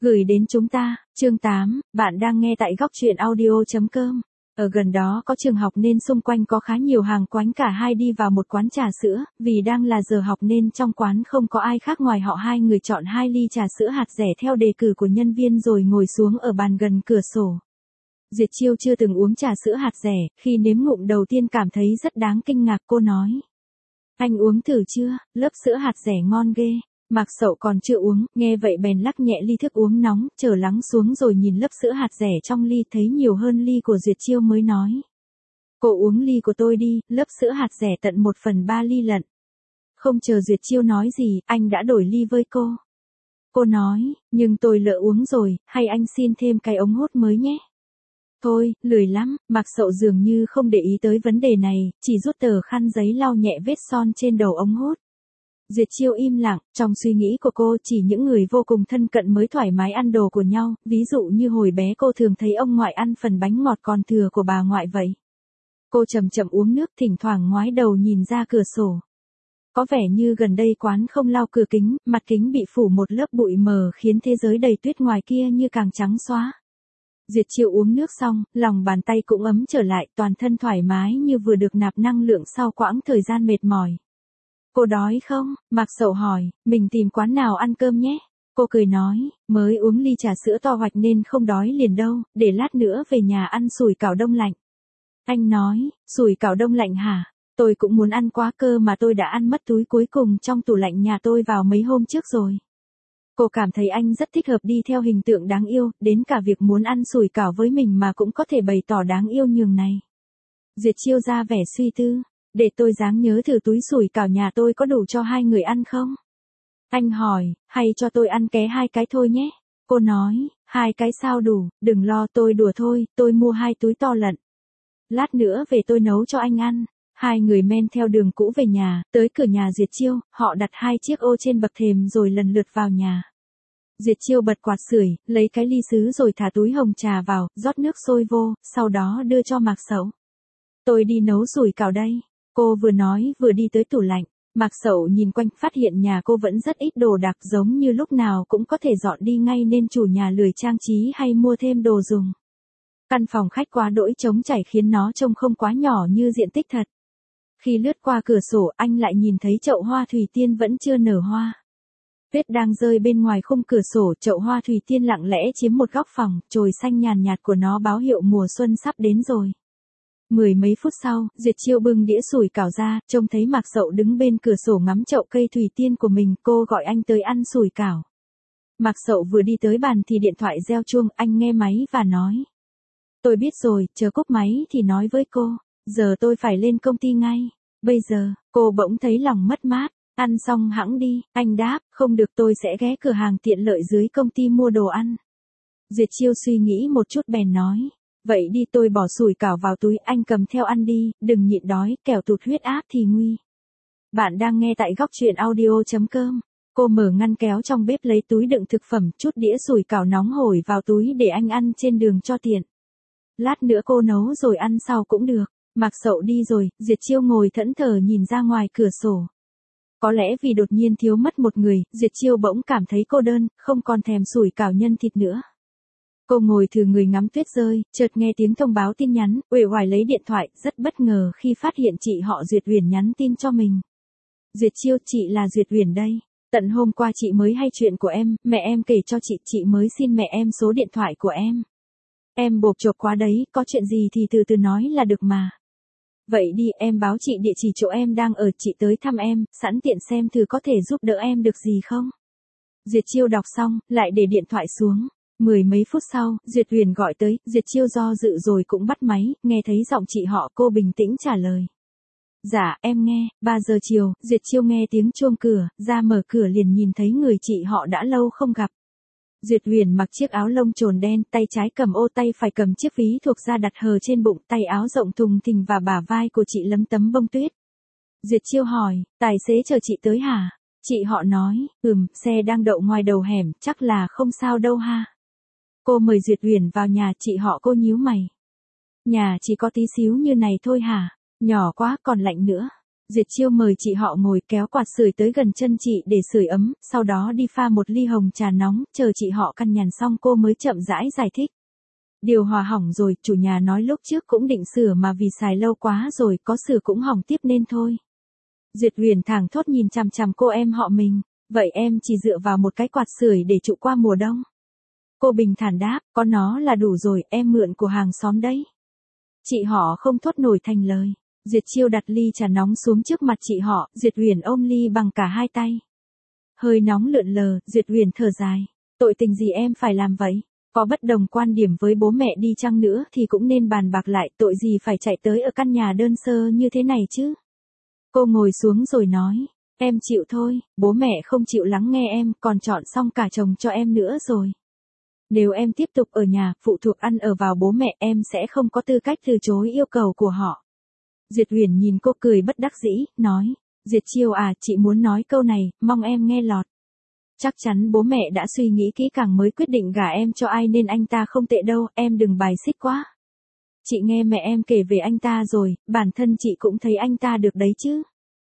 Gửi đến chúng ta, chương 8, bạn đang nghe tại góc truyện audio.com. Ở gần đó có trường học nên xung quanh có khá nhiều hàng quán, cả hai đi vào một quán trà sữa, vì đang là giờ học nên trong quán không có ai khác ngoài họ. Hai người chọn 2 ly trà sữa hạt rẻ theo đề cử của nhân viên rồi ngồi xuống ở bàn gần cửa sổ. Duyệt Chiêu chưa từng uống trà sữa hạt rẻ, khi nếm ngụm đầu tiên cảm thấy rất đáng kinh ngạc. Cô nói: "Anh uống thử chưa, lớp sữa hạt rẻ ngon ghê." Mạc Sậu còn chưa uống, nghe vậy bèn lắc nhẹ ly thức uống nóng, chờ lắng xuống rồi nhìn lớp sữa hạt rẻ trong ly thấy nhiều hơn ly của Duyệt Chiêu mới nói: "Cô uống ly của tôi đi, lớp sữa hạt rẻ tận 1/3 ly lận." Không chờ Duyệt Chiêu nói gì, anh đã đổi ly với cô. Cô nói: "Nhưng tôi lỡ uống rồi, hay anh xin thêm cái ống hút mới nhé." "Thôi, lười lắm." Mạc Sậu dường như không để ý tới vấn đề này, chỉ rút tờ khăn giấy lau nhẹ vết son trên đầu ống hút. Duyệt Chiêu im lặng, trong suy nghĩ của cô chỉ những người vô cùng thân cận mới thoải mái ăn đồ của nhau, ví dụ như hồi bé cô thường thấy ông ngoại ăn phần bánh ngọt còn thừa của bà ngoại vậy. Cô chậm chậm uống nước, thỉnh thoảng ngoái đầu nhìn ra cửa sổ. Có vẻ như gần đây quán không lau cửa kính, mặt kính bị phủ một lớp bụi mờ khiến thế giới đầy tuyết ngoài kia như càng trắng xóa. Duyệt Chiêu uống nước xong, lòng bàn tay cũng ấm trở lại, toàn thân thoải mái như vừa được nạp năng lượng sau quãng thời gian mệt mỏi. "Cô đói không?" Mạc Sậu hỏi. "Mình tìm quán nào ăn cơm nhé." Cô cười nói: "Mới uống ly trà sữa to hoạch nên không đói liền đâu, để lát nữa về nhà ăn sủi cảo đông lạnh." Anh nói: "Sủi cảo đông lạnh hả? Tôi cũng muốn ăn quá cơ mà tôi đã ăn mất túi cuối cùng trong tủ lạnh nhà tôi vào mấy hôm trước rồi." Cô cảm thấy anh rất thích hợp đi theo hình tượng đáng yêu, đến cả việc muốn ăn sủi cảo với mình mà cũng có thể bày tỏ đáng yêu nhường này. Duyệt Chiêu ra vẻ suy tư: "Để tôi ráng nhớ thử túi sủi cảo nhà tôi có đủ cho 2 người ăn không?" Anh hỏi: "Hay cho tôi ăn ké 2 cái thôi nhé?" Cô nói: "2 cái sao đủ, đừng lo, tôi đùa thôi, tôi mua 2 túi to lận. Lát nữa về tôi nấu cho anh ăn." Hai người men theo đường cũ về nhà, tới cửa nhà Duyệt Chiêu, họ đặt 2 chiếc ô trên bậc thềm rồi lần lượt vào nhà. Duyệt Chiêu bật quạt sưởi, lấy cái ly sứ rồi thả túi hồng trà vào, rót nước sôi vô, sau đó đưa cho Mạc Sậu. "Tôi đi nấu sủi cảo đây." Cô vừa nói vừa đi tới tủ lạnh. Mạc Sậu nhìn quanh, phát hiện nhà cô vẫn rất ít đồ đạc, giống như lúc nào cũng có thể dọn đi ngay nên chủ nhà lười trang trí hay mua thêm đồ dùng. Căn phòng khách quá đỗi trống trải khiến nó trông không quá nhỏ như diện tích thật. Khi lướt qua cửa sổ, anh lại nhìn thấy chậu hoa thủy tiên vẫn chưa nở hoa. Tuyết đang rơi bên ngoài khung cửa sổ, chậu hoa thủy tiên lặng lẽ chiếm một góc phòng, chồi xanh nhàn nhạt của nó báo hiệu mùa xuân sắp đến rồi. 10 mấy phút sau, Duyệt Chiêu bưng đĩa sủi cảo ra, trông thấy Mạc Sậu đứng bên cửa sổ ngắm chậu cây thủy tiên của mình, cô gọi anh tới ăn sủi cảo. Mạc Sậu vừa đi tới bàn thì điện thoại reo chuông, anh nghe máy và nói: "Tôi biết rồi, chờ cúp máy thì nói với cô, giờ tôi phải lên công ty ngay." Bây giờ, cô bỗng thấy lòng mất mát. "Ăn xong hẵng đi." Anh đáp: "Không được, tôi sẽ ghé cửa hàng tiện lợi dưới công ty mua đồ ăn." Duyệt Chiêu suy nghĩ một chút bèn nói: "Vậy đi, tôi bỏ sủi cảo vào túi, anh cầm theo ăn đi, đừng nhịn đói, kẻo tụt huyết áp thì nguy." Bạn đang nghe tại góc truyện audio.com. Cô mở ngăn kéo trong bếp lấy túi đựng thực phẩm, chút đĩa sủi cảo nóng hổi vào túi để anh ăn trên đường cho tiện. Lát nữa cô nấu rồi ăn sau cũng được. Mạc Sậu đi rồi, Duyệt Chiêu ngồi thẫn thờ nhìn ra ngoài cửa sổ. Có lẽ vì đột nhiên thiếu mất một người, Duyệt Chiêu bỗng cảm thấy cô đơn, không còn thèm sủi cảo nhân thịt nữa. Cô ngồi thử người ngắm tuyết rơi, chợt nghe tiếng thông báo tin nhắn, uể oải lấy điện thoại, rất bất ngờ khi phát hiện chị họ Duyệt Uyển nhắn tin cho mình. "Duyệt Chiêu, chị là Duyệt Uyển đây. Tận hôm qua chị mới hay chuyện của em, mẹ em kể cho chị mới xin mẹ em số điện thoại của em. Em bộp chộp quá đấy, có chuyện gì thì từ từ nói là được mà. Vậy đi, em báo chị địa chỉ chỗ em đang ở, chị tới thăm em, sẵn tiện xem thử có thể giúp đỡ em được gì không." Duyệt Chiêu đọc xong, lại để điện thoại xuống. 10 mấy phút sau, Duyệt Uyển gọi tới, Duyệt Chiêu do dự rồi cũng bắt máy, nghe thấy giọng chị họ, cô bình tĩnh trả lời: "Dạ, em nghe." 3 giờ chiều, Duyệt Chiêu nghe tiếng chuông cửa, ra mở cửa liền nhìn thấy người chị họ đã lâu không gặp. Duyệt Uyển mặc chiếc áo lông trồn đen, tay trái cầm ô, tay phải cầm chiếc ví thuộc da đặt hờ trên bụng, tay áo rộng thùng thình và bả vai của chị lấm tấm bông tuyết. Duyệt Chiêu hỏi: "Tài xế chờ chị tới hả?" Chị họ nói: Xe đang đậu ngoài đầu hẻm, chắc là không sao đâu ha." Cô mời Duyệt Uyển vào nhà, chị họ cô nhíu mày: "Nhà chỉ có tí xíu như này thôi hả? Nhỏ quá, còn lạnh nữa." Duyệt Chiêu mời chị họ ngồi kéo quạt sưởi tới gần chân chị để sưởi ấm, sau đó đi pha một ly hồng trà nóng, chờ chị họ căn nhàn xong cô mới chậm rãi giải thích. Điều hòa hỏng rồi, chủ nhà nói lúc trước cũng định sửa mà vì xài lâu quá rồi, có sửa cũng hỏng tiếp nên thôi. Duyệt Huyền thảng thốt nhìn chằm chằm cô em họ mình, vậy em chỉ dựa vào một cái quạt sưởi để trụ qua mùa đông. Cô bình thản đáp, có nó là đủ rồi, em mượn của hàng xóm đấy. Chị họ không thốt nổi thành lời. Duyệt Chiêu đặt ly trà nóng xuống trước mặt chị họ, Duyệt Huyền ôm ly bằng cả hai tay. Hơi nóng lượn lờ, Duyệt Huyền thở dài. Tội tình gì em phải làm vậy? Có bất đồng quan điểm với bố mẹ đi chăng nữa thì cũng nên bàn bạc lại, tội gì phải chạy tới ở căn nhà đơn sơ như thế này chứ? Cô ngồi xuống rồi nói, em chịu thôi, bố mẹ không chịu lắng nghe em, còn chọn xong cả chồng cho em nữa rồi. Nếu em tiếp tục ở nhà, phụ thuộc ăn ở vào bố mẹ, em sẽ không có tư cách từ chối yêu cầu của họ. Duyệt Huyền nhìn cô cười bất đắc dĩ, nói, Duyệt Chiêu à, chị muốn nói câu này, mong em nghe lọt. Chắc chắn bố mẹ đã suy nghĩ kỹ càng mới quyết định gả em cho ai nên anh ta không tệ đâu, em đừng bài xích quá. Chị nghe mẹ em kể về anh ta rồi, bản thân chị cũng thấy anh ta được đấy chứ.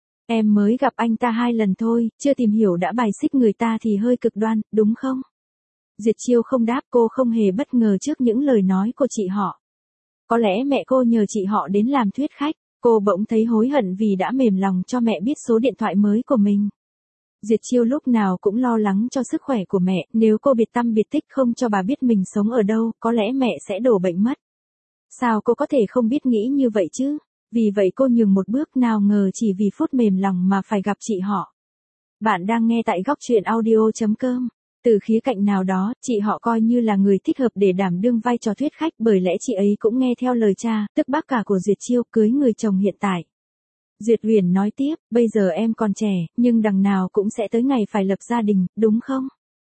Em mới gặp anh ta 2 lần thôi, chưa tìm hiểu đã bài xích người ta thì hơi cực đoan, đúng không? Duyệt Chiêu không đáp, cô không hề bất ngờ trước những lời nói của chị họ. Có lẽ mẹ cô nhờ chị họ đến làm thuyết khách, cô bỗng thấy hối hận vì đã mềm lòng cho mẹ biết số điện thoại mới của mình. Duyệt Chiêu lúc nào cũng lo lắng cho sức khỏe của mẹ, nếu cô biệt tăm biệt tích không cho bà biết mình sống ở đâu, có lẽ mẹ sẽ đổ bệnh mất. Sao cô có thể không biết nghĩ như vậy chứ? Vì vậy cô nhường một bước, nào ngờ chỉ vì phút mềm lòng mà phải gặp chị họ. Bạn đang nghe tại góc truyện audio.com. Từ khía cạnh nào đó, chị họ coi như là người thích hợp để đảm đương vai trò thuyết khách, bởi lẽ chị ấy cũng nghe theo lời cha, tức bác cả của Duyệt Chiêu, cưới người chồng hiện tại. Duyệt Huyền nói tiếp, bây giờ em còn trẻ, nhưng đằng nào cũng sẽ tới ngày phải lập gia đình, đúng không?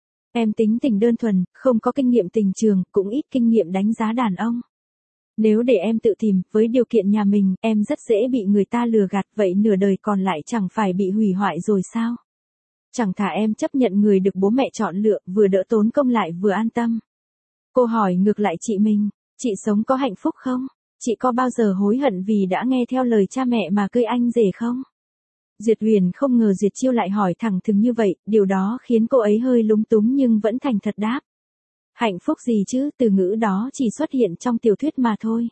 Em tính tình đơn thuần, không có kinh nghiệm tình trường, cũng ít kinh nghiệm đánh giá đàn ông. Nếu để em tự tìm, với điều kiện nhà mình, em rất dễ bị người ta lừa gạt, vậy nửa đời còn lại chẳng phải bị hủy hoại rồi sao? Chẳng thà em chấp nhận người được bố mẹ chọn lựa, vừa đỡ tốn công lại vừa an tâm. Cô hỏi ngược lại chị mình, chị sống có hạnh phúc không? Chị có bao giờ hối hận vì đã nghe theo lời cha mẹ mà cưới anh rể không? Duyệt Huyền không ngờ Duyệt Chiêu lại hỏi thẳng thừng như vậy, điều đó khiến cô ấy hơi lúng túng nhưng vẫn thành thật đáp. Hạnh phúc gì chứ, từ ngữ đó chỉ xuất hiện trong tiểu thuyết mà thôi.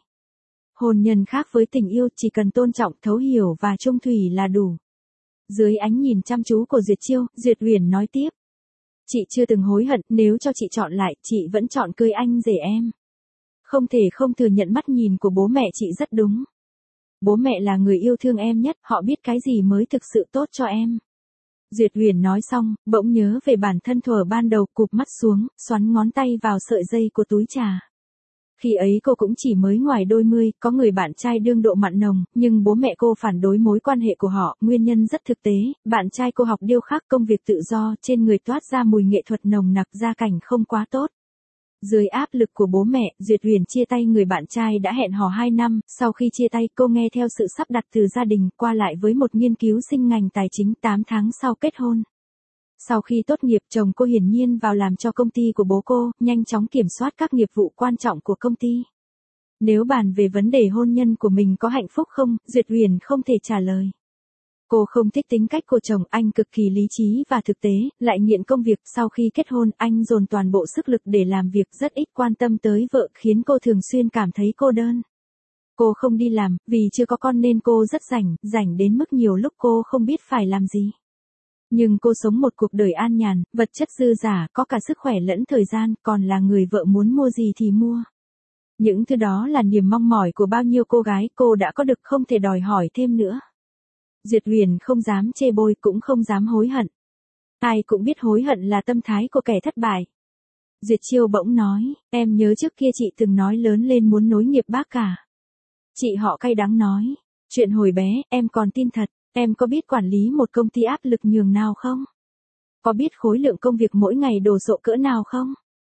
Hôn nhân khác với tình yêu, chỉ cần tôn trọng, thấu hiểu và chung thủy là đủ. Dưới ánh nhìn chăm chú của Duyệt Chiêu, Duyệt Huyền nói tiếp. Chị chưa từng hối hận, nếu cho chị chọn lại, chị vẫn chọn cưới anh rể em. Không thể không thừa nhận mắt nhìn của bố mẹ chị rất đúng. Bố mẹ là người yêu thương em nhất, họ biết cái gì mới thực sự tốt cho em. Duyệt Huyền nói xong, bỗng nhớ về bản thân thuở ban đầu, cụp mắt xuống, xoắn ngón tay vào sợi dây của túi trà. Khi ấy cô cũng chỉ mới ngoài đôi mươi, có người bạn trai đương độ mặn nồng, nhưng bố mẹ cô phản đối mối quan hệ của họ, nguyên nhân rất thực tế, bạn trai cô học điêu khắc, công việc tự do, trên người toát ra mùi nghệ thuật nồng nặc, gia cảnh không quá tốt. Dưới áp lực của bố mẹ, Duyệt Huyền chia tay người bạn trai đã hẹn hò 2 năm, sau khi chia tay cô nghe theo sự sắp đặt từ gia đình, qua lại với một nghiên cứu sinh ngành tài chính, 8 tháng sau kết hôn. Sau khi tốt nghiệp, chồng cô hiển nhiên vào làm cho công ty của bố cô, nhanh chóng kiểm soát các nghiệp vụ quan trọng của công ty. Nếu bàn về vấn đề hôn nhân của mình có hạnh phúc không, Duyệt Huyền không thể trả lời. Cô không thích tính cách của chồng, anh cực kỳ lý trí và thực tế, lại nghiện công việc. Sau khi kết hôn, anh dồn toàn bộ sức lực để làm việc, rất ít quan tâm tới vợ, khiến cô thường xuyên cảm thấy cô đơn. Cô không đi làm, vì chưa có con nên cô rất rảnh đến mức nhiều lúc cô không biết phải làm gì. Nhưng cô sống một cuộc đời an nhàn, vật chất dư dả, có cả sức khỏe lẫn thời gian, còn là người vợ muốn mua gì thì mua. Những thứ đó là niềm mong mỏi của bao nhiêu cô gái, cô đã có được, không thể đòi hỏi thêm nữa. Duyệt Huyền không dám chê bôi, cũng không dám hối hận. Ai cũng biết hối hận là tâm thái của kẻ thất bại. Duyệt Chiêu bỗng nói, em nhớ trước kia chị từng nói lớn lên muốn nối nghiệp bác cả. Chị họ cay đắng nói, chuyện hồi bé, em còn tin thật, em có biết quản lý một công ty áp lực nhường nào không? Có biết khối lượng công việc mỗi ngày đồ sộ cỡ nào không?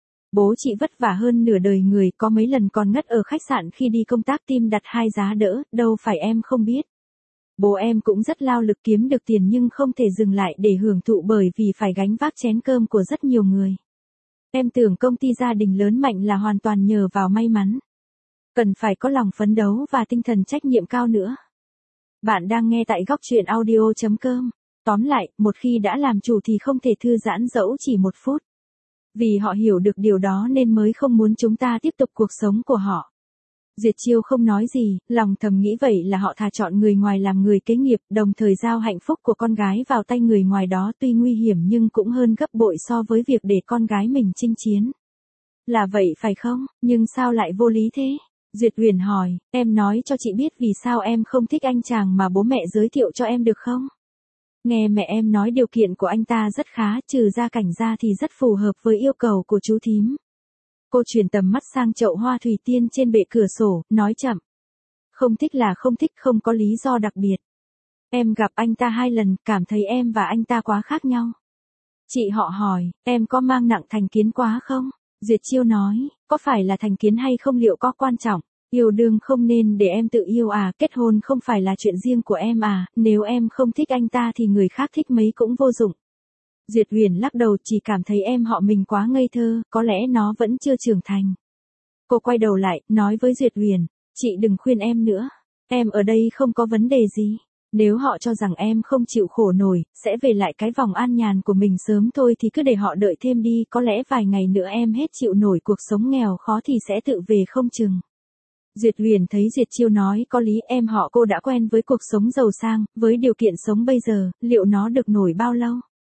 Bố chị vất vả hơn nửa đời người, có mấy lần còn ngất ở khách sạn khi đi công tác, team đặt 2 giá đỡ, đâu phải em không biết. Bố em cũng rất lao lực kiếm được tiền nhưng không thể dừng lại để hưởng thụ bởi vì phải gánh vác chén cơm của rất nhiều người. Em tưởng công ty gia đình lớn mạnh là hoàn toàn nhờ vào may mắn. Cần phải có lòng phấn đấu và tinh thần trách nhiệm cao nữa. Bạn đang nghe tại góc truyện audio.com. Tóm lại, một khi đã làm chủ thì không thể thư giãn dẫu chỉ một phút. Vì họ hiểu được điều đó nên mới không muốn chúng ta tiếp tục cuộc sống của họ. Duyệt Chiêu không nói gì, lòng thầm nghĩ vậy là họ thà chọn người ngoài làm người kế nghiệp, đồng thời giao hạnh phúc của con gái vào tay người ngoài đó tuy nguy hiểm nhưng cũng hơn gấp bội so với việc để con gái mình chinh chiến. Là vậy phải không, nhưng sao lại vô lý thế? Duyệt Huyền hỏi, em nói cho chị biết vì sao em không thích anh chàng mà bố mẹ giới thiệu cho em được không? Nghe mẹ em nói điều kiện của anh ta rất khá, trừ gia cảnh ra thì rất phù hợp với yêu cầu của chú thím. Cô chuyển tầm mắt sang chậu hoa thủy tiên trên bệ cửa sổ, nói chậm. Không thích là không thích, không có lý do đặc biệt. Em gặp anh ta 2 lần, cảm thấy em và anh ta quá khác nhau. Chị họ hỏi, em có mang nặng thành kiến quá không? Duyệt Chiêu nói, có phải là thành kiến hay không liệu có quan trọng? Yêu đương không nên để em tự yêu à, kết hôn không phải là chuyện riêng của em à, nếu em không thích anh ta thì người khác thích mấy cũng vô dụng. Duyệt Huyền lắc đầu, chỉ cảm thấy em họ mình quá ngây thơ, có lẽ nó vẫn chưa trưởng thành. Cô quay đầu lại, nói với Duyệt Huyền, chị đừng khuyên em nữa, em ở đây không có vấn đề gì. Nếu họ cho rằng em không chịu khổ nổi, sẽ về lại cái vòng an nhàn của mình sớm thôi thì cứ để họ đợi thêm đi, có lẽ vài ngày nữa em hết chịu nổi cuộc sống nghèo khó thì sẽ tự về không chừng. Duyệt Huyền thấy Duyệt Chiêu nói có lý, em họ cô đã quen với cuộc sống giàu sang, với điều kiện sống bây giờ, liệu nó được nổi bao lâu?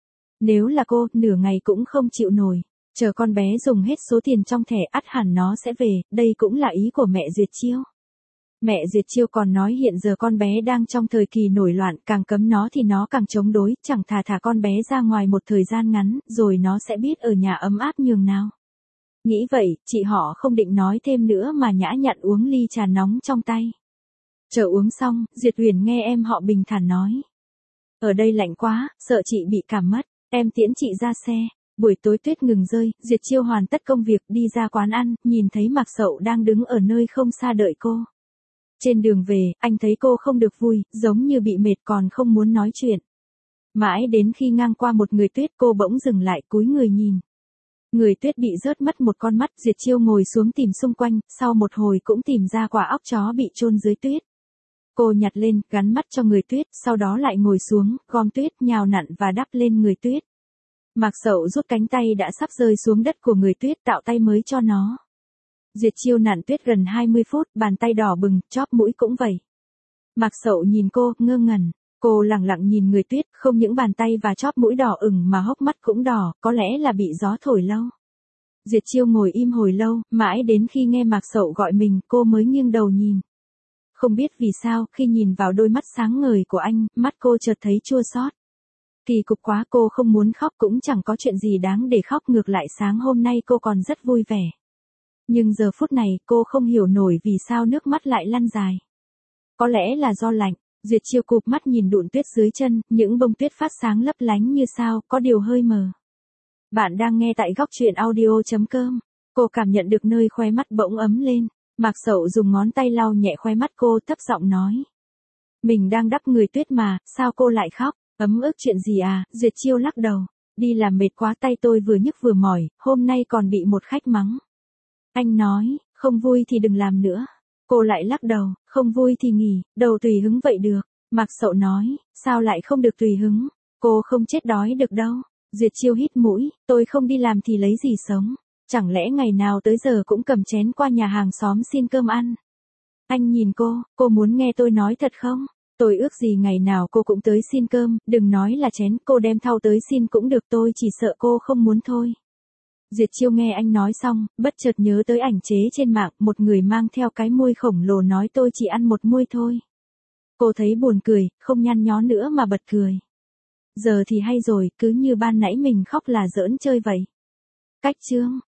Nếu là cô, nửa ngày cũng không chịu nổi. Chờ con bé dùng hết số tiền trong thẻ ắt hẳn nó sẽ về, đây cũng là ý của mẹ Duyệt Chiêu. Mẹ Duyệt Chiêu còn nói hiện giờ con bé đang trong thời kỳ nổi loạn, càng cấm nó thì nó càng chống đối, chẳng thà con bé ra ngoài một thời gian ngắn, rồi nó sẽ biết ở nhà ấm áp nhường nào. Nghĩ vậy, chị họ không định nói thêm nữa mà nhã nhặn uống ly trà nóng trong tay. Chờ uống xong, Duyệt Huyền nghe em họ bình thản nói. Ở đây lạnh quá, sợ chị bị cảm mất, em tiễn chị ra xe. Buổi tối tuyết ngừng rơi, Duyệt Chiêu hoàn tất công việc đi ra quán ăn, nhìn thấy Mạc Sậu đang đứng ở nơi không xa đợi cô. Trên đường về, anh thấy cô không được vui, giống như bị mệt còn không muốn nói chuyện. Mãi đến khi ngang qua một người tuyết cô bỗng dừng lại cúi người nhìn. Người tuyết bị rớt mất một con mắt, Duyệt Chiêu ngồi xuống tìm xung quanh, sau một hồi cũng tìm ra quả óc chó bị chôn dưới tuyết. Cô nhặt lên, gắn mắt cho người tuyết, sau đó lại ngồi xuống, gom tuyết, nhào nặn và đắp lên người tuyết. Mạc Sậu rút cánh tay đã sắp rơi xuống đất của người tuyết tạo tay mới cho nó. Duyệt Chiêu nặn tuyết gần 20 phút, bàn tay đỏ bừng, chóp mũi cũng vậy. Mạc Sậu nhìn cô, ngơ ngẩn. Cô lặng lặng nhìn người tuyết, không những bàn tay và chóp mũi đỏ ửng mà hốc mắt cũng đỏ, có lẽ là bị gió thổi lâu. Duyệt Chiêu ngồi im hồi lâu, mãi đến khi nghe Mạc Sậu gọi mình, cô mới nghiêng đầu nhìn. Không biết vì sao, khi nhìn vào đôi mắt sáng ngời của anh, mắt cô chợt thấy chua xót. Kỳ cục quá, cô không muốn khóc cũng chẳng có chuyện gì đáng để khóc, ngược lại sáng hôm nay cô còn rất vui vẻ. Nhưng giờ phút này, cô không hiểu nổi vì sao nước mắt lại lăn dài. Có lẽ là do lạnh. Duyệt Chiêu cụp mắt nhìn đụn tuyết dưới chân, những bông tuyết phát sáng lấp lánh như sao, có điều hơi mờ. Bạn đang nghe tại góc truyện audio.com. Cô cảm nhận được nơi khóe mắt bỗng ấm lên. Mạc Sậu dùng ngón tay lau nhẹ khóe mắt cô, thấp giọng nói. Mình đang đắp người tuyết mà, sao cô lại khóc? Ấm ức chuyện gì à? Duyệt Chiêu lắc đầu. Đi làm mệt quá, tay tôi vừa nhức vừa mỏi, hôm nay còn bị một khách mắng. Anh nói, không vui thì đừng làm nữa. Cô lại lắc đầu, không vui thì nghỉ, đầu tùy hứng vậy được. Mạc Sậu nói, sao lại không được tùy hứng? Cô không chết đói được đâu. Duyệt Chiêu hít mũi, tôi không đi làm thì lấy gì sống? Chẳng lẽ ngày nào tới giờ cũng cầm chén qua nhà hàng xóm xin cơm ăn? Anh nhìn cô muốn nghe tôi nói thật không? Tôi ước gì ngày nào cô cũng tới xin cơm, đừng nói là chén, cô đem thau tới xin cũng được, tôi chỉ sợ cô không muốn thôi. Duyệt Chiêu nghe anh nói xong, bất chợt nhớ tới ảnh chế trên mạng, một người mang theo cái môi khổng lồ nói tôi chỉ ăn một muôi thôi. Cô thấy buồn cười, không nhăn nhó nữa mà bật cười. Giờ thì hay rồi, cứ như ban nãy mình khóc là giỡn chơi vậy. Cách chương